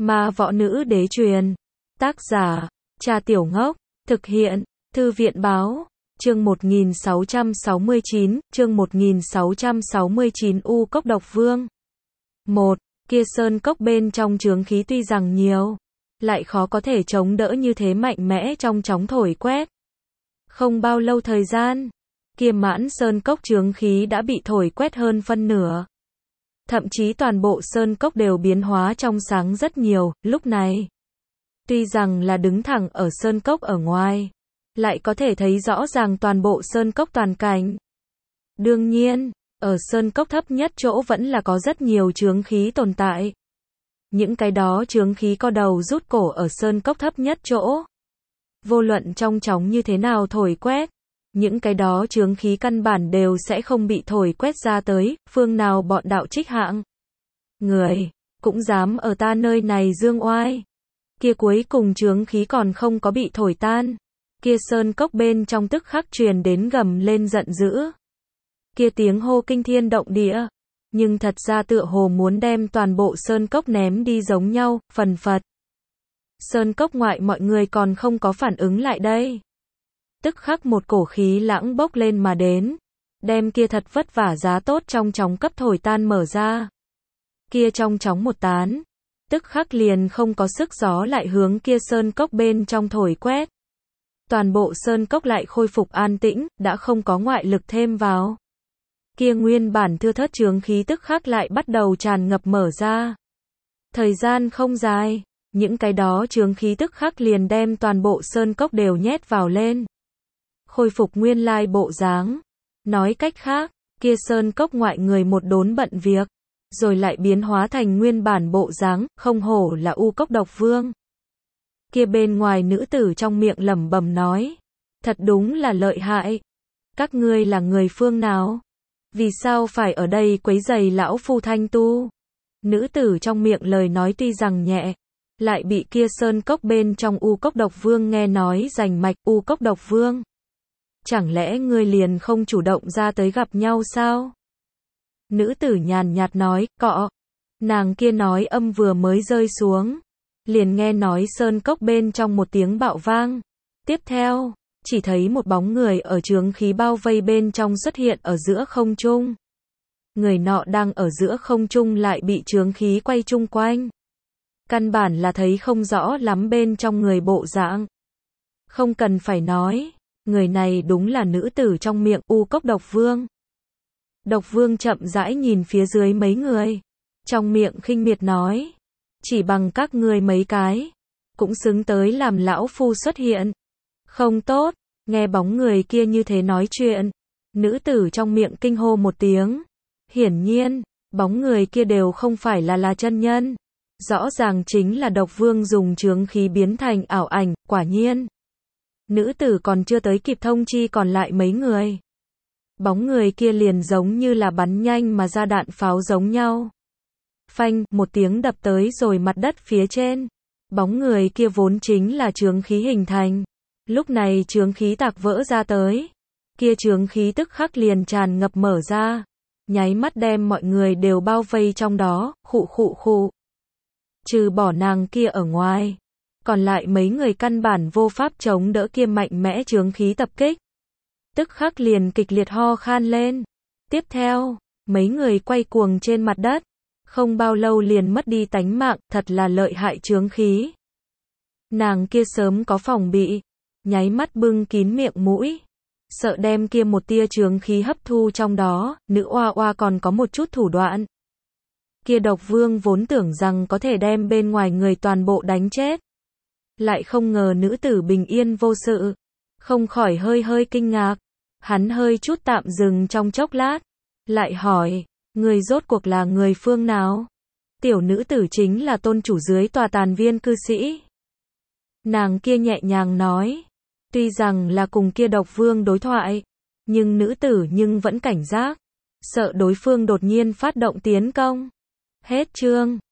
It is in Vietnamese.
Ma Võ Nữ Đế truyền. Tác giả, Cha Tiểu Ngốc. Thực hiện, Thư viện Báo. Chương 1669, chương 1669 U Cốc Độc Vương. 1. Kia sơn cốc bên trong chướng khí tuy rằng nhiều, lại khó có thể chống đỡ như thế mạnh mẽ trong chóng thổi quét. Không bao lâu thời gian, kia mãn sơn cốc chướng khí đã bị thổi quét hơn phân nửa. Thậm chí toàn bộ sơn cốc đều biến hóa trong sáng rất nhiều, lúc này. Tuy rằng là đứng thẳng ở sơn cốc ở ngoài, lại có thể thấy rõ ràng toàn bộ sơn cốc toàn cảnh. Đương nhiên, ở sơn cốc thấp nhất chỗ vẫn là có rất nhiều chướng khí tồn tại. Những cái đó chướng khí co đầu rút cổ ở sơn cốc thấp nhất chỗ. Vô luận trong chóng như thế nào thổi quét, những cái đó chướng khí căn bản đều sẽ không bị thổi quét ra tới, phương nào bọn đạo trích hạng. Người, cũng dám ở ta nơi này dương oai. Kia cuối cùng chướng khí còn không có bị thổi tan. Kia sơn cốc bên trong tức khắc truyền đến gầm lên giận dữ. Kia tiếng hô kinh thiên động địa. Nhưng thật ra tựa hồ muốn đem toàn bộ sơn cốc ném đi giống nhau, phần phật. Sơn cốc ngoại mọi người còn không có phản ứng lại đây. Tức khắc một cổ khí lãng bốc lên mà đến. Đem kia thật vất vả giá tốt trong chóng cấp thổi tan mở ra. Kia trong chóng một tán. Tức khắc liền không có sức gió lại hướng kia sơn cốc bên trong thổi quét. Toàn bộ sơn cốc lại khôi phục an tĩnh, đã không có ngoại lực thêm vào. Kia nguyên bản thưa thớt chướng khí tức khắc lại bắt đầu tràn ngập mở ra. Thời gian không dài, những cái đó chướng khí tức khắc liền đem toàn bộ sơn cốc đều nhét vào lên. Khôi phục nguyên lai bộ dáng. Nói cách khác, kia sơn cốc ngoại người một đốn bận việc, rồi lại biến hóa thành nguyên bản bộ dáng, không hổ là U Cốc Độc Vương. Kia bên ngoài nữ tử trong miệng lẩm bẩm nói, thật đúng là lợi hại. Các ngươi là người phương nào? Vì sao phải ở đây quấy rầy lão phu thanh tu? Nữ tử trong miệng lời nói tuy rằng nhẹ, lại bị kia sơn cốc bên trong U Cốc Độc Vương nghe nói rành mạch. U Cốc Độc Vương, chẳng lẽ ngươi liền không chủ động ra tới gặp nhau sao? Nữ tử nhàn nhạt nói, cọ. Nàng kia nói âm vừa mới rơi xuống, liền nghe nói sơn cốc bên trong một tiếng bạo vang. Tiếp theo, chỉ thấy một bóng người ở chướng khí bao vây bên trong xuất hiện ở giữa không trung. Người nọ đang ở giữa không trung lại bị chướng khí quay chung quanh. Căn bản là thấy không rõ lắm bên trong người bộ dạng. Không cần phải nói, người này đúng là nữ tử trong miệng U Cốc Độc Vương. Độc Vương chậm rãi nhìn phía dưới mấy người, trong miệng khinh miệt nói, chỉ bằng các ngươi mấy cái, cũng xứng tới làm lão phu xuất hiện. Không tốt, nghe bóng người kia như thế nói chuyện, nữ tử trong miệng kinh hô một tiếng. Hiển nhiên, bóng người kia đều không phải là chân nhân, rõ ràng chính là Độc Vương dùng chướng khí biến thành ảo ảnh. Quả nhiên, nữ tử còn chưa tới kịp thông chi còn lại mấy người, bóng người kia liền giống như là bắn nhanh mà ra đạn pháo giống nhau. Phanh, một tiếng đập tới rồi mặt đất phía trên. Bóng người kia vốn chính là chướng khí hình thành. Lúc này chướng khí tạc vỡ ra tới. Kia chướng khí tức khắc liền tràn ngập mở ra. Nháy mắt đem mọi người đều bao vây trong đó, khụ khụ khụ. Trừ bỏ nàng kia ở ngoài, còn lại mấy người căn bản vô pháp chống đỡ kia mạnh mẽ chướng khí tập kích. Tức khắc liền kịch liệt ho khan lên. Tiếp theo, mấy người quay cuồng trên mặt đất. Không bao lâu liền mất đi tánh mạng, thật là lợi hại chướng khí. Nàng kia sớm có phòng bị, nháy mắt bưng kín miệng mũi. Sợ đem kia một tia chướng khí hấp thu trong đó, nữ oa oa còn có một chút thủ đoạn. Kia Độc Vương vốn tưởng rằng có thể đem bên ngoài người toàn bộ đánh chết. Lại không ngờ nữ tử bình yên vô sự. Không khỏi hơi hơi kinh ngạc. Hắn hơi chút tạm dừng trong chốc lát. Lại hỏi, người rốt cuộc là người phương nào? Tiểu nữ tử chính là tôn chủ dưới tòa tàn viên cư sĩ. Nàng kia nhẹ nhàng nói. Tuy rằng là cùng kia Độc Vương đối thoại, nhưng nữ tử nhưng vẫn cảnh giác. Sợ đối phương đột nhiên phát động tiến công. Hết chương.